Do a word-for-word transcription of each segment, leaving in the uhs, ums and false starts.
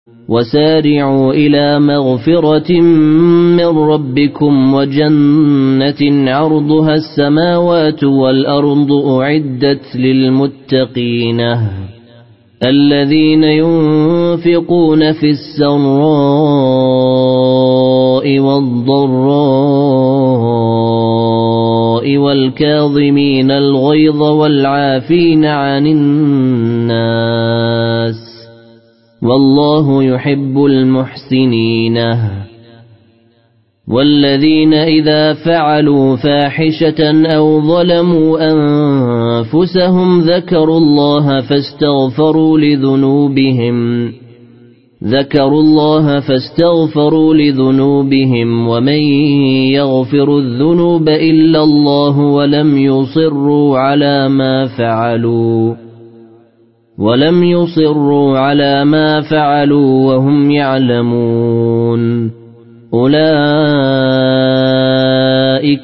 وسارعوا إلى مغفرة من ربكم وجنة عرضها السماوات والأرض أعدت للمتقين الذين ينفقون في السراء والضراء والكاظمين الغيظ والعافين عن الناس والله يحب المحسنين والذين إذا فعلوا فاحشة أو ظلموا أنفسهم ذكروا الله فاستغفروا لذنوبهم ذكروا الله فاستغفروا لذنوبهم ومن يغفر الذنوب إلا الله ولم يصروا على ما فعلوا ولم يصروا على ما فعلوا وهم يعلمون أولئك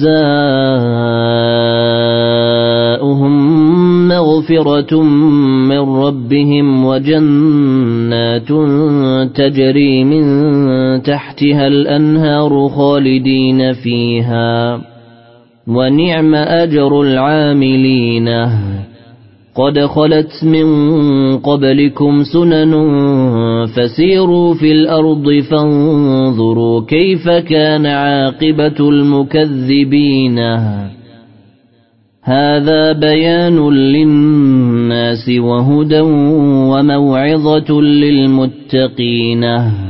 جزاؤهم مغفرة من ربهم وجنات تجري من تحتها الأنهار خالدين فيها ونعم أجر العاملين قد خلت من قبلكم سنن فسيروا في الأرض فانظروا كيف كان عاقبة المكذبين هذا بيان للناس وهدى وموعظة للمتقين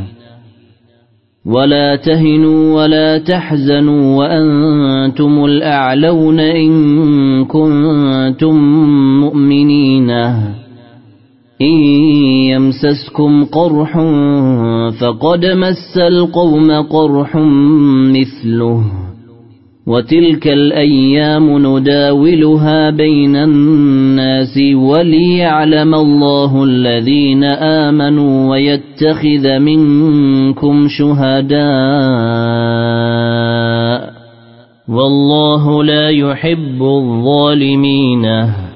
ولا تهنوا ولا تحزنوا وأنتم الأعلون إن كنتم مؤمنين إن يمسسكم قرح فقد مس القوم قرح مثله وتلك الأيام نداولها بين الناس وليعلم الله الذين آمنوا ويتخذ منكم شهداء والله لا يحب الظالمين.